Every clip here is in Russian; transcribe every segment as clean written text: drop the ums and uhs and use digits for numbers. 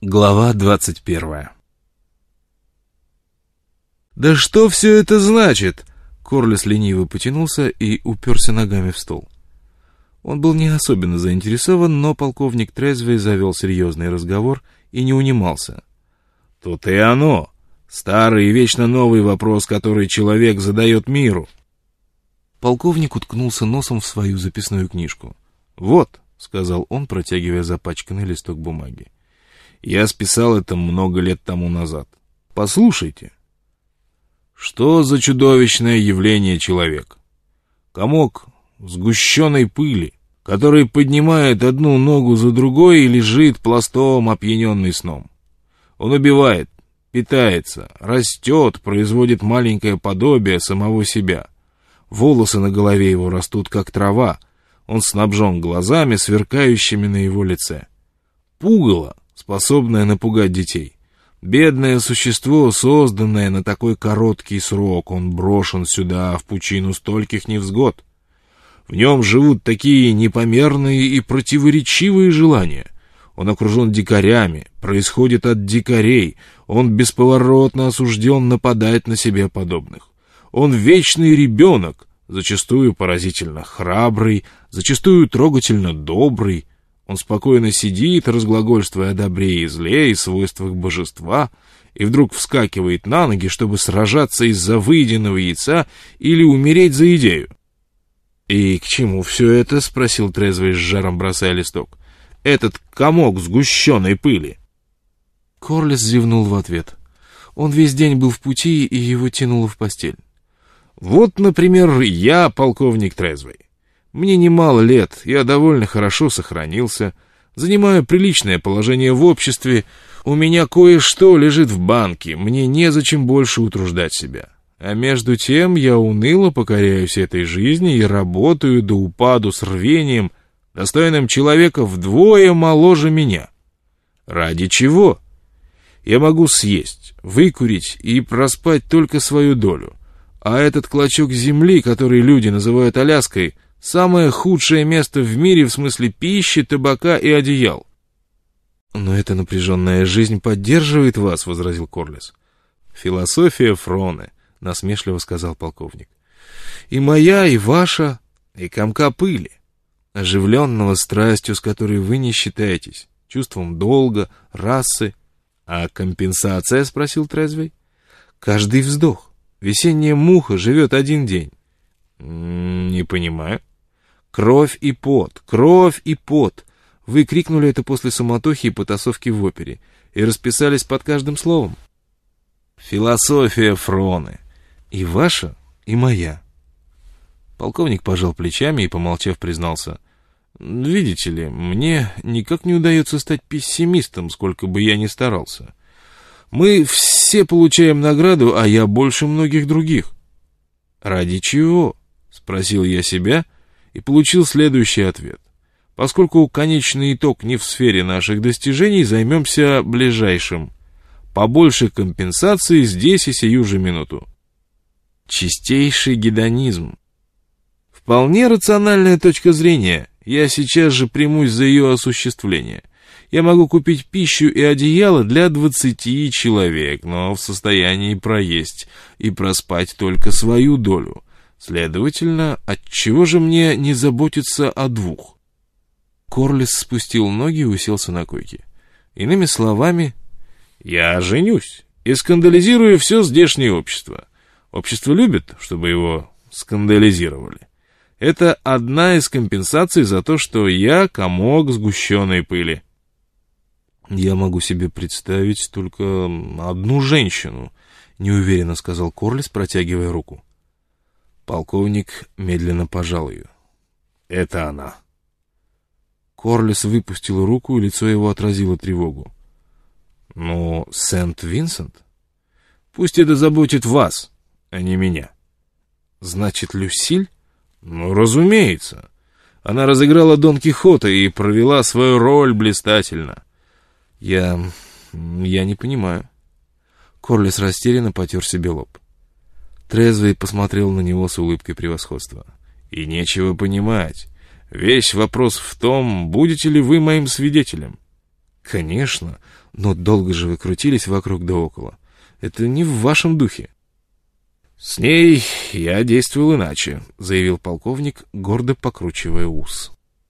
Глава 21. «Да что все это значит?» Корлес лениво потянулся и уперся ногами в стол. Он был не особенно заинтересован, но полковник Трезвей завел серьезный разговор и не унимался. «Тут и оно. Старый и вечно новый вопрос, который человек задает миру». Полковник уткнулся носом в свою записную книжку. «Вот», — сказал он, протягивая запачканный листок бумаги. «Я списал это много лет тому назад. Послушайте. Что за чудовищное явление человек? Комок сгущенной пыли, который поднимает одну ногу за другой и лежит пластом, опьяненный сном. Он убивает, питается, растет, производит маленькое подобие самого себя. Волосы на голове его растут, как трава. Он снабжен глазами, сверкающими на его лице. Пугало, способное напугать детей. Бедное существо, созданное на такой короткий срок, он брошен сюда, в пучину стольких невзгод. В нем живут такие непомерные и противоречивые желания. Он окружен дикарями, происходит от дикарей, он бесповоротно осужден нападать на себе подобных. Он вечный ребенок, зачастую поразительно храбрый, зачастую трогательно добрый. Он спокойно сидит, разглагольствуя о добре и зле и свойствах божества, и вдруг вскакивает на ноги, чтобы сражаться из-за выеденного яйца или умереть за идею. «И к чему все это?» — спросил Трезвый с жаром, бросая листок. «Этот комок сгущенной пыли». Корлес зевнул в ответ. Он весь день был в пути, и его тянуло в постель. «Вот, например, я полковник Трезвый. Мне немало лет, я довольно хорошо сохранился, занимаю приличное положение в обществе, у меня кое-что лежит в банке, мне незачем больше утруждать себя. А между тем я уныло покоряюсь этой жизни и работаю до упаду с рвением, достойным человека вдвое моложе меня. Ради чего? Я могу съесть, выкурить и проспать только свою долю, а этот клочок земли, который люди называют Аляской, самое худшее место в мире в смысле пищи, табака и одеял. «Но эта напряженная жизнь поддерживает вас», — возразил Корлес. «Философия Фроне», — насмешливо сказал полковник. «И моя, и ваша, и комка пыли, оживленного страстью, с которой вы не считаетесь, чувством долга, расы». «А компенсация?» — спросил Трезвей. «Каждый вздох. Весенняя муха живет один день». «Не понимаю». «Кровь и пот, кровь и пот». Вы крикнули это после суматохи и потасовки в опере и расписались под каждым словом. Философия Фроне. И ваша, и моя. Полковник пожал плечами и, помолчав, признался. Видите ли, мне никак не удается стать пессимистом, сколько бы я ни старался. Мы все получаем награду, а я больше многих других. Ради чего? Спросил я себя и получил следующий ответ. Поскольку конечный итог не в сфере наших достижений, займемся ближайшим. Побольше компенсации здесь и сию же минуту. Чистейший гедонизм. Вполне рациональная точка зрения. Я сейчас же примусь за ее осуществление. Я могу купить пищу и одеяло для 20 человек, но в состоянии проесть и проспать только свою долю. Следовательно, отчего же мне не заботиться о двух? Корлес спустил ноги и уселся на койке. Иными словами, я женюсь и скандализирую все здешнее общество. Общество любит, чтобы его скандализировали. Это одна из компенсаций за то, что я комок сгущенной пыли. Я могу себе представить только одну женщину, неуверенно сказал Корлес, протягивая руку. Полковник медленно пожал ее. Это она. Корлес выпустил руку, и лицо его отразило тревогу. «Но Сент-Винсент? Пусть это заботит вас, а не меня». «Значит, Люсиль?» «Ну, разумеется. Она разыграла Дон Кихота и провела свою роль блистательно». Я не понимаю». Корлес растерянно потер себе лоб. Трезвый посмотрел на него с улыбкой превосходства. «И нечего понимать. Весь вопрос в том, будете ли вы моим свидетелем. Конечно, но долго же вы крутились вокруг да около. Это не в вашем духе. С ней я действовал иначе, заявил полковник, гордо покручивая ус.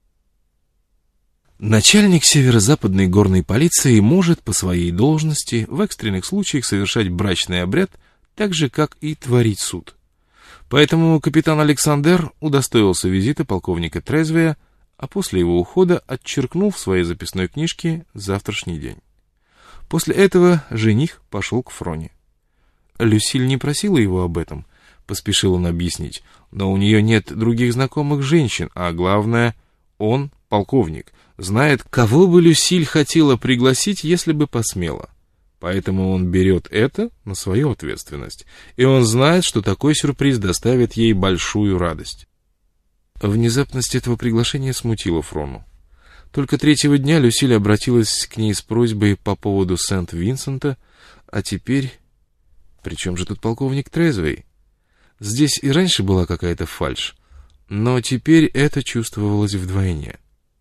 Начальник северо-западной горной полиции может по своей должности в экстренных случаях совершать брачный обряд так же, как и творить суд. Поэтому капитан Александер удостоился визита полковника Трезвея, а после его ухода отчеркнул в своей записной книжке завтрашний день. После этого жених пошел к Фроне. Люсиль не просила его об этом, поспешил он объяснить, но у нее нет других знакомых женщин, а главное, он, полковник, знает, кого бы Люсиль хотела пригласить, если бы посмела. Поэтому он берет это на свою ответственность, и он знает, что такой сюрприз доставит ей большую радость. Внезапность этого приглашения смутила Фрону. Только третьего дня Люсиль обратилась к ней с просьбой по поводу Сент-Винсента, а теперь... Причем же тут полковник Трезвей? Здесь и раньше была какая-то фальшь, но теперь это чувствовалось вдвойне.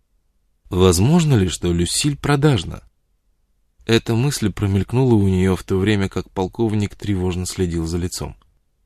Возможно ли, что Люсиль продажна? Эта мысль промелькнула у нее в то время, как полковник тревожно следил за лицом.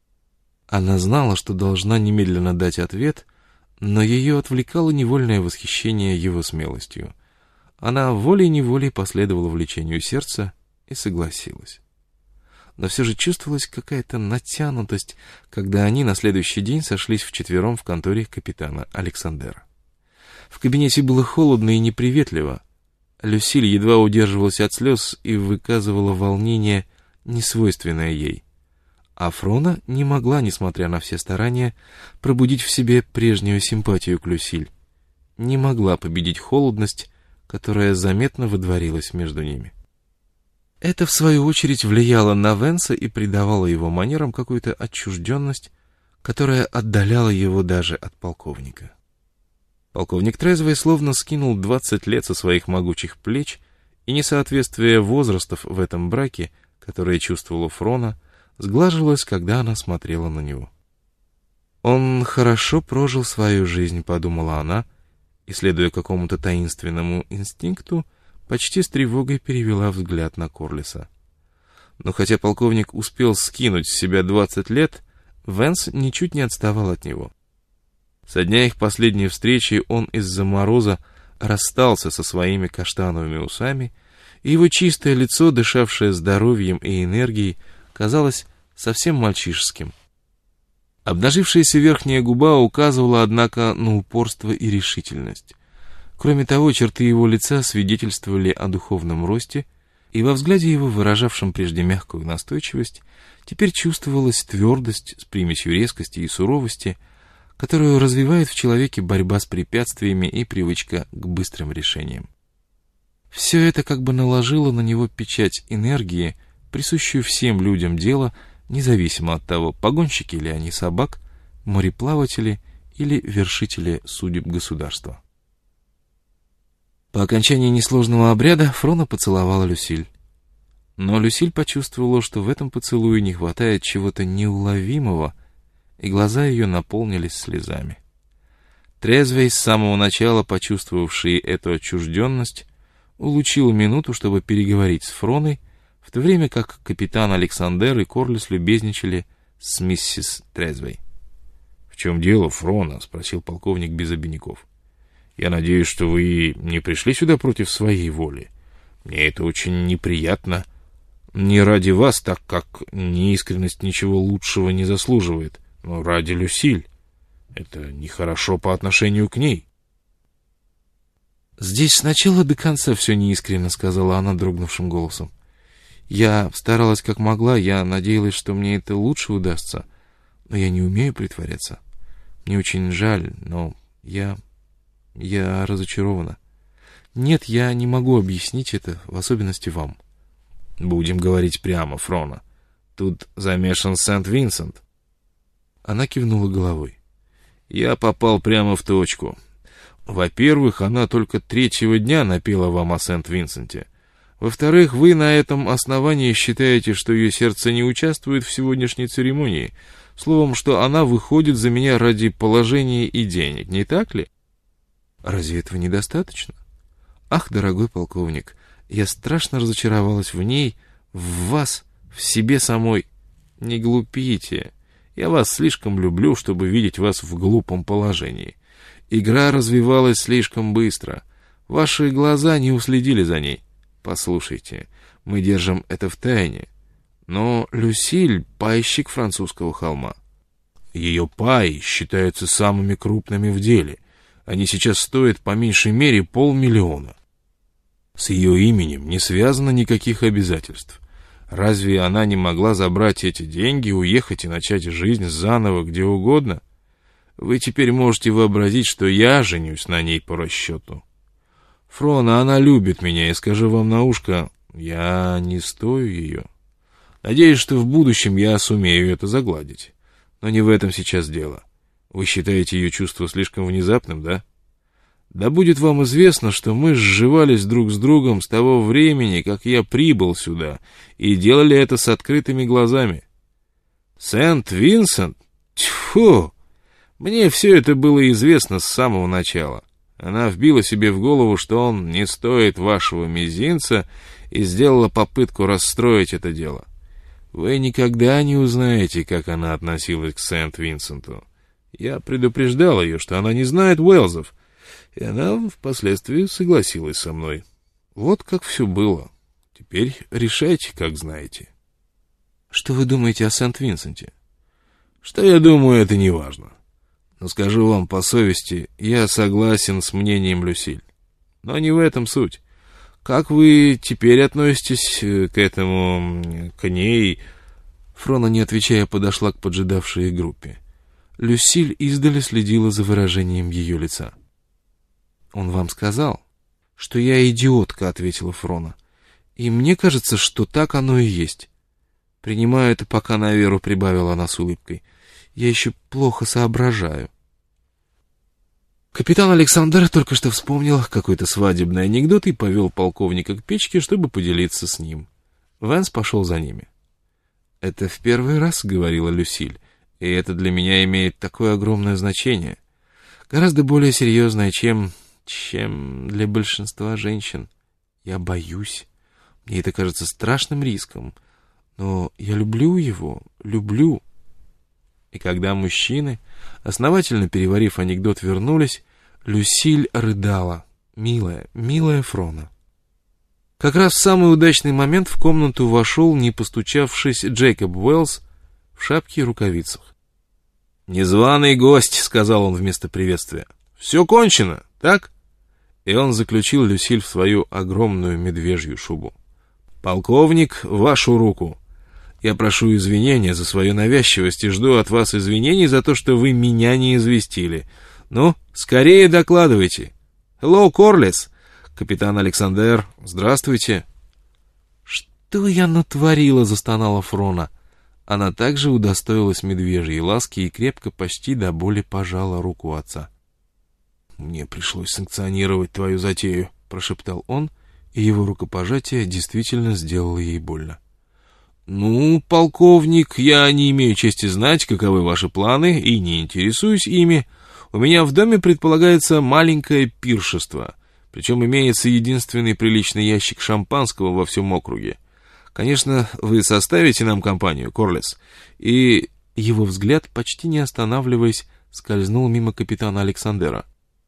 Она знала, что должна немедленно дать ответ, но ее отвлекало невольное восхищение его смелостью. Она волей-неволей последовала влечению сердца и согласилась. Но все же чувствовалась какая-то натянутость, когда они на следующий день сошлись вчетвером в конторе капитана Александера. В кабинете было холодно и неприветливо. Люсиль едва удерживалась от слез и выказывала волнение, несвойственное ей. А Фрона не могла, несмотря на все старания, пробудить в себе прежнюю симпатию к Люсиль. Не могла победить холодность, которая заметно водворилась между ними. Это, в свою очередь, влияло на Венса и придавало его манерам какую-то отчужденность, которая отдаляла его даже от полковника. Полковник Трезвый словно скинул 20 лет со своих могучих плеч, и несоответствие возрастов в этом браке, которое чувствовала Фрона, сглаживалось, когда она смотрела на него. «Он хорошо прожил свою жизнь», — подумала она, и, следуя какому-то таинственному инстинкту, почти с тревогой перевела взгляд на Корлиса. Но хотя полковник успел скинуть с себя 20 лет, Венс ничуть не отставал от него. Со дня их последней встречи он из-за мороза расстался со своими каштановыми усами, и его чистое лицо, дышавшее здоровьем и энергией, казалось совсем мальчишеским. Обнажившаяся верхняя губа указывала, однако, на упорство и решительность. Кроме того, черты его лица свидетельствовали о духовном росте, и во взгляде его, выражавшем прежде мягкую настойчивость, теперь чувствовалась твердость с примесью резкости и суровости, которую развивает в человеке борьба с препятствиями и привычка к быстрым решениям. Все это как бы наложило на него печать энергии, присущую всем людям дела, независимо от того, погонщики ли они собак, мореплаватели или вершители судеб государства. По окончании несложного обряда Фрона поцеловала Люсиль. Но Люсиль почувствовала, что в этом поцелуе не хватает чего-то неуловимого, и глаза ее наполнились слезами. Трезвей, с самого начала почувствовавший эту отчужденность, улучил минуту, чтобы переговорить с Фроной, в то время как капитан Александер и Корлис любезничали с миссис Трезвей. — В чем дело, Фрона? — спросил полковник без обиняков. — Я надеюсь, что вы не пришли сюда против своей воли. Мне это очень неприятно. Не ради вас, так как неискренность ничего лучшего не заслуживает, но ради Люсиль. Это нехорошо по отношению к ней. — Здесь сначала до конца все неискренно, — сказала она дрогнувшим голосом. Я старалась как могла, я надеялась, что мне это лучше удастся, но я не умею притворяться. Мне очень жаль, но я разочарована. Нет, я не могу объяснить это, в особенности вам. Будем говорить прямо, Фрона. Тут замешан Сент-Винсент. Она кивнула головой. Я попал прямо в точку. Во-первых, она только 3-го дня напела вам о Сент-Винсенте. Во-вторых, вы на этом основании считаете, что ее сердце не участвует в сегодняшней церемонии. Словом, что она выходит за меня ради положения и денег, не так ли? Разве этого недостаточно? Ах, дорогой полковник, я страшно разочаровалась в ней, в вас, в себе самой. Не глупите. Я вас слишком люблю, чтобы видеть вас в глупом положении. Игра развивалась слишком быстро. Ваши глаза не уследили за ней. Послушайте, мы держим это в тайне. Но Люсиль — пайщик французского холма. Ее паи считаются самыми крупными в деле. Они сейчас стоят по меньшей мере 500 000. С ее именем не связано никаких обязательств. Разве она не могла забрать эти деньги, уехать и начать жизнь заново где угодно? Вы теперь можете вообразить, что я женюсь на ней по расчету. Фрона, она любит меня, и скажу вам на ушко, я не стою ее. Надеюсь, что в будущем я сумею это загладить. Но не в этом сейчас дело. Вы считаете ее чувство слишком внезапным, да? Да будет вам известно, что мы сживались друг с другом с того времени, как я прибыл сюда, и делали это с открытыми глазами. Сент-Винсент? Тьфу! Мне все это было известно с самого начала. Она вбила себе в голову, что он не стоит вашего мизинца, и сделала попытку расстроить это дело. Вы никогда не узнаете, как она относилась к Сент-Винсенту. Я предупреждал ее, что она не знает Уэллсов, и она впоследствии согласилась со мной. Вот как все было. Теперь решайте, как знаете. Что вы думаете о Сент-Винсенте? Что я думаю, это не важно. Но скажу вам по совести, я согласен с мнением Люсиль. Но не в этом суть. Как вы теперь относитесь к этому, к ней? Фрона, не отвечая, подошла к поджидавшей группе. Люсиль издали следила за выражением ее лица. «Он вам сказал?» «Что я идиотка», — ответила Фрона. «И мне кажется, что так оно и есть». «Принимаю это пока на веру», — прибавила она с улыбкой. «Я еще плохо соображаю». Капитан Александр только что вспомнил какой-то свадебный анекдот и повел полковника к печке, чтобы поделиться с ним. Вэнс пошел за ними. «Это в первый раз», — говорила Люсиль, — «и это для меня имеет такое огромное значение, гораздо более серьезное, чем для большинства женщин. Я боюсь. Мне это кажется страшным риском, но я люблю его, люблю». И когда мужчины, основательно переварив анекдот, вернулись, Люсиль рыдала. «Милая, милая Фрона». Как раз в самый удачный момент в комнату вошел, не постучавшись, Джейкоб Уэллс в шапке и рукавицах. «Незваный гость», — сказал он вместо приветствия. «Все кончено, так?» И он заключил Люсиль в свою огромную медвежью шубу. «Полковник, вашу руку. Я прошу извинения за свою навязчивость и жду от вас извинений за то, что вы меня не известили. Ну, скорее докладывайте. Hello, Корлес. Капитан Александр, здравствуйте». «Что я натворила?» — застонала Фрона. Она также удостоилась медвежьей ласки и крепко, почти до боли пожала руку отца. «Мне пришлось санкционировать твою затею», — прошептал он, и его рукопожатие действительно сделало ей больно. «Ну, полковник, я не имею чести знать, каковы ваши планы, и не интересуюсь ими. У меня в доме предполагается маленькое пиршество, причем имеется единственный приличный ящик шампанского во всем округе. Конечно, вы составите нам компанию, Корлес». И его взгляд, почти не останавливаясь, скользнул мимо капитана Александера.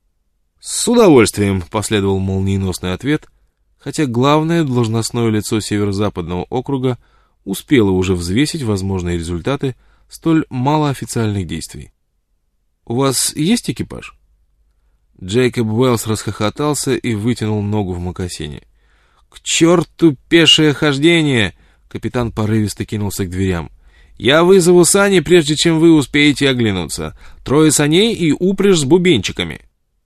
«С удовольствием», — последовал молниеносный ответ, хотя главное должностное лицо северо-западного округа успела уже взвесить возможные результаты столь малоофициальных действий. «У вас есть экипаж?» Джейкоб Уэллс расхохотался и вытянул ногу в мокасине. «К черту пешее хождение!» Капитан порывисто кинулся к дверям. «Я вызову сани, прежде чем вы успеете оглянуться. 3 саней и упряжь с бубенчиками».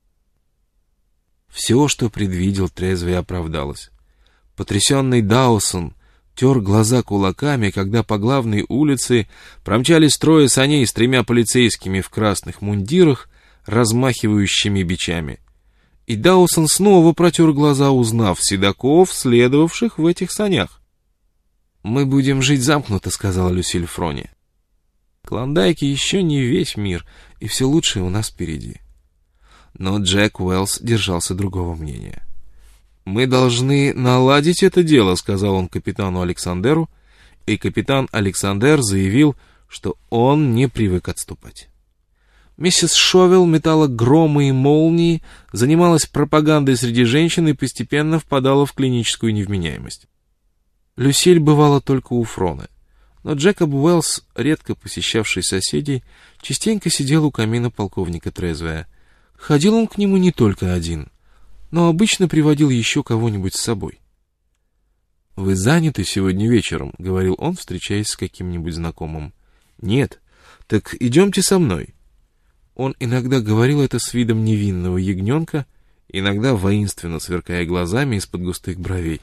Все, что предвидел трезвый, оправдалось. Потрясенный Даусон тер глаза кулаками, когда по главной улице промчались 3 саней с 3 полицейскими в красных мундирах, размахивающими бичами. И Даусон снова протер глаза, узнав седаков, следовавших в этих санях. «Мы будем жить замкнуто», — сказала Люсиль Фроне. «Клондайки еще не весь мир, и все лучшее у нас впереди». Но Джек Уэллс держался другого мнения. «Мы должны наладить это дело», — сказал он капитану Александеру, и капитан Александер заявил, что он не привык отступать. Миссис Шовел метала громы и молнии, занималась пропагандой среди женщин и постепенно впадала в клиническую невменяемость. Люсиль бывала только у Фроны, но Джекоб Уэллс, редко посещавший соседей, частенько сидел у камина полковника Трезвея. Ходил он к нему не только один, но обычно приводил еще кого-нибудь с собой. «Вы заняты сегодня вечером?» — говорил он, встречаясь с каким-нибудь знакомым. «Нет. Так идемте со мной». Он иногда говорил это с видом невинного ягненка, иногда воинственно сверкая глазами из-под густых бровей.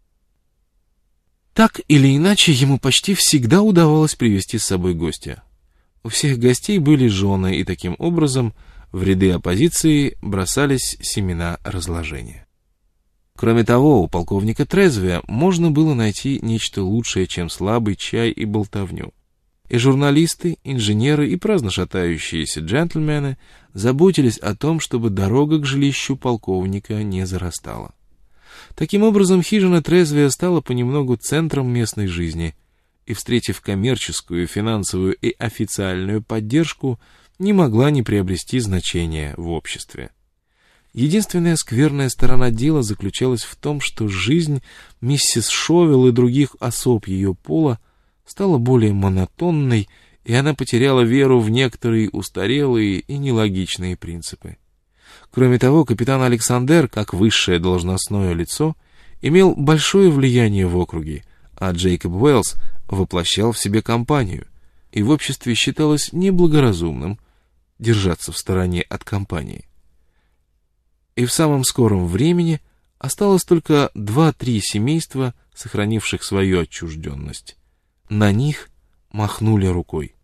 Так или иначе, ему почти всегда удавалось привести с собой гостя. У всех гостей были жены, и таким образом в ряды оппозиции бросались семена разложения. Кроме того, у полковника Трезвея можно было найти нечто лучшее, чем слабый чай и болтовню. И журналисты, инженеры и праздно шатающиеся джентльмены заботились о том, чтобы дорога к жилищу полковника не зарастала. Таким образом, хижина Трезвея стала понемногу центром местной жизни, и, встретив коммерческую, финансовую и официальную поддержку, не могла не приобрести значения в обществе. Единственная скверная сторона дела заключалась в том, что жизнь миссис Шовел и других особ ее пола стала более монотонной, и она потеряла веру в некоторые устарелые и нелогичные принципы. Кроме того, капитан Александер, как высшее должностное лицо, имел большое влияние в округе, а Джейкоб Уэллс воплощал в себе компанию, и в обществе считалось неблагоразумным держаться в стороне от компании. И в самом скором времени осталось только 2-3 семейства, сохранивших свою отчужденность. На них махнули рукой.